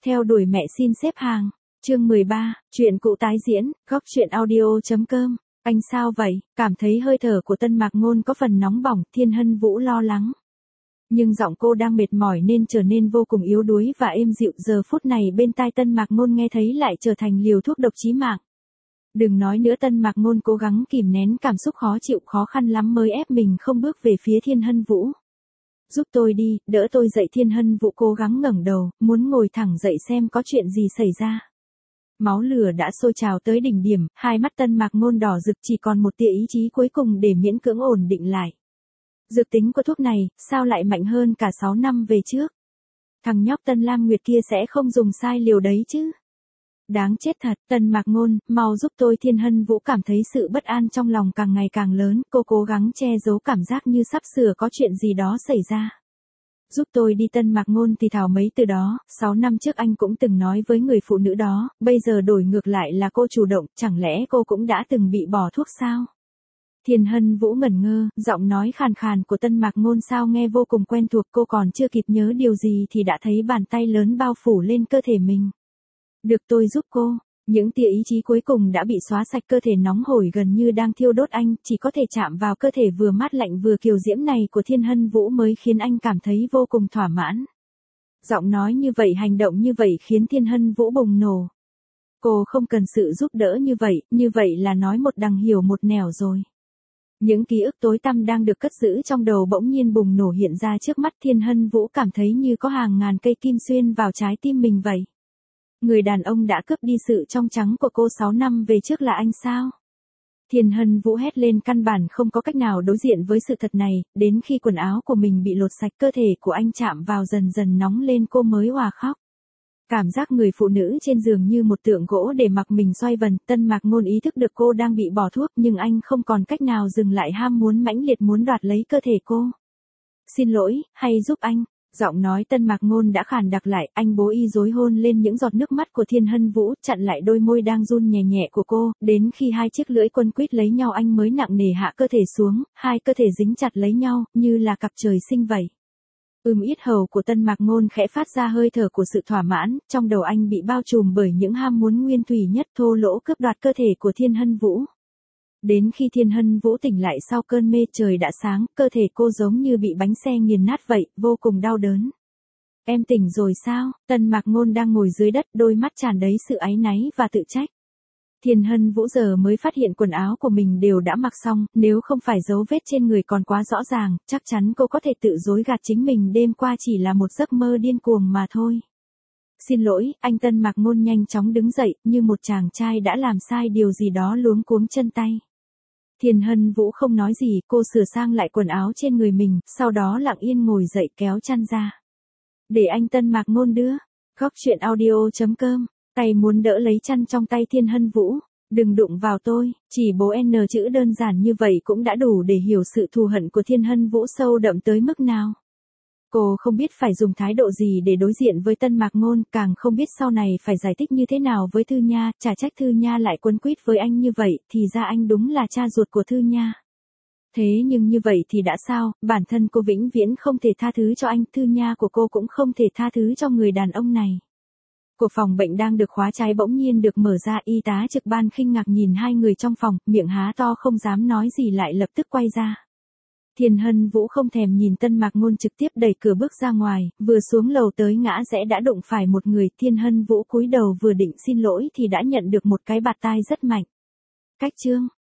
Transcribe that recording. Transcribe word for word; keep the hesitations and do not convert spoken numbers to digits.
Theo đuổi mẹ xin xếp hàng. Chương mười ba, chuyện cũ tái diễn, góc truyện audio.com. Anh sao vậy? Cảm thấy hơi thở của Tân Mạc Ngôn có phần nóng bỏng, Thiên Hân Vũ lo lắng. Nhưng giọng cô đang mệt mỏi nên trở nên vô cùng yếu đuối và êm dịu, giờ phút này bên tai Tân Mạc Ngôn nghe thấy lại trở thành liều thuốc độc chí mạng. Đừng nói nữa, Tân Mạc Ngôn cố gắng kìm nén cảm xúc khó chịu, khó khăn lắm mới ép mình không bước về phía Thiên Hân Vũ. Giúp tôi đi, đỡ tôi dậy. Thiên Hân Vũ cố gắng ngẩng đầu, muốn ngồi thẳng dậy xem có chuyện gì xảy ra. Máu lửa đã sôi trào tới đỉnh điểm, hai mắt Tân Mạc Ngôn đỏ rực, chỉ còn một tia ý chí cuối cùng để miễn cưỡng ổn định lại. Dược tính của thuốc này, sao lại mạnh hơn cả sáu năm về trước? Thằng nhóc Tân Lam Nguyệt kia sẽ không dùng sai liều đấy chứ? Đáng chết thật, Tân Mạc Ngôn, mau giúp tôi. Thiên Hân Vũ cảm thấy sự bất an trong lòng càng ngày càng lớn, cô cố gắng che giấu cảm giác như sắp sửa có chuyện gì đó xảy ra. Giúp tôi đi. Tân Mạc Ngôn thì thào mấy từ đó, sáu năm trước anh cũng từng nói với người phụ nữ đó, bây giờ đổi ngược lại là cô chủ động, chẳng lẽ cô cũng đã từng bị bỏ thuốc sao? Thiên Hân Vũ ngẩn ngơ, giọng nói khàn khàn của Tân Mạc Ngôn sao nghe vô cùng quen thuộc, cô còn chưa kịp nhớ điều gì thì đã thấy bàn tay lớn bao phủ lên cơ thể mình. Được, tôi giúp cô. Những tia ý chí cuối cùng đã bị xóa sạch, cơ thể nóng hổi gần như đang thiêu đốt anh, chỉ có thể chạm vào cơ thể vừa mát lạnh vừa kiều diễm này của Thiên Hân Vũ mới khiến anh cảm thấy vô cùng thỏa mãn. Giọng nói như vậy, hành động như vậy khiến Thiên Hân Vũ bùng nổ. Cô không cần sự giúp đỡ như vậy, như vậy là nói một đằng hiểu một nẻo rồi. Những ký ức tối tăm đang được cất giữ trong đầu bỗng nhiên bùng nổ hiện ra trước mắt. Thiên Hân Vũ cảm thấy như có hàng ngàn cây kim xuyên vào trái tim mình vậy. Người đàn ông đã cướp đi sự trong trắng của cô sáu năm về trước là anh sao? Thiên Hân Vũ hét lên, căn bản không có cách nào đối diện với sự thật này, đến khi quần áo của mình bị lột sạch, cơ thể của anh chạm vào dần dần nóng lên, cô mới òa khóc. Cảm giác người phụ nữ trên giường như một tượng gỗ để mặc mình xoay vần. Tân Mạc Ngôn ý thức được cô đang bị bỏ thuốc, nhưng anh không còn cách nào dừng lại ham muốn mãnh liệt muốn đoạt lấy cơ thể cô. Xin lỗi, hay giúp anh. Giọng nói Tân Mạc Ngôn đã khàn đặc lại, anh bố y dối hôn lên những giọt nước mắt của Thiên Hân Vũ, chặn lại đôi môi đang run nhẹ nhẹ của cô, đến khi hai chiếc lưỡi quấn quýt lấy nhau anh mới nặng nề hạ cơ thể xuống, hai cơ thể dính chặt lấy nhau, như là cặp trời sinh vậy. Ưm, yết hầu của Tân Mạc Ngôn khẽ phát ra hơi thở của sự thỏa mãn, trong đầu anh bị bao trùm bởi những ham muốn nguyên thủy nhất, thô lỗ cướp đoạt cơ thể của Thiên Hân Vũ. Đến khi Thiên Hân Vũ tỉnh lại sau cơn mê, trời đã sáng, cơ thể cô giống như bị bánh xe nghiền nát vậy, vô cùng đau đớn. Em tỉnh rồi sao? Tân Mạc Ngôn đang ngồi dưới đất, đôi mắt tràn đầy sự áy náy và tự trách. Thiên Hân Vũ giờ mới phát hiện quần áo của mình đều đã mặc xong, nếu không phải dấu vết trên người còn quá rõ ràng, chắc chắn cô có thể tự dối gạt chính mình đêm qua chỉ là một giấc mơ điên cuồng mà thôi. Xin lỗi, anh. Tân Mạc Ngôn nhanh chóng đứng dậy, như một chàng trai đã làm sai điều gì đó luống cuống chân tay. Thiên Hân Vũ không nói gì, cô sửa sang lại quần áo trên người mình, sau đó lặng yên ngồi dậy kéo chăn ra. Để anh. Tân Mạc Ngôn đưa. Góc truyện audio.com. Tay muốn đỡ lấy chăn trong tay Thiên Hân Vũ. Đừng đụng vào tôi. Chỉ bố N chữ đơn giản như vậy cũng đã đủ để hiểu sự thù hận của Thiên Hân Vũ sâu đậm tới mức nào. Cô không biết phải dùng thái độ gì để đối diện với Tân Mạc Ngôn, càng không biết sau này phải giải thích như thế nào với Thư Nha, chả trách Thư Nha lại quấn quýt với anh như vậy, thì ra anh đúng là cha ruột của Thư Nha. Thế nhưng như vậy thì đã sao, bản thân cô vĩnh viễn không thể tha thứ cho anh, Thư Nha của cô cũng không thể tha thứ cho người đàn ông này. Của phòng bệnh đang được khóa trái bỗng nhiên được mở ra, y tá trực ban kinh ngạc nhìn hai người trong phòng, miệng há to không dám nói gì lại lập tức quay ra. Thiên Hân Vũ không thèm nhìn Tân Mạc Ngôn, trực tiếp đẩy cửa bước ra ngoài, vừa xuống lầu tới ngã rẽ đã đụng phải một người. Thiên Hân Vũ cúi đầu vừa định xin lỗi thì đã nhận được một cái bạt tai rất mạnh. Cách chương.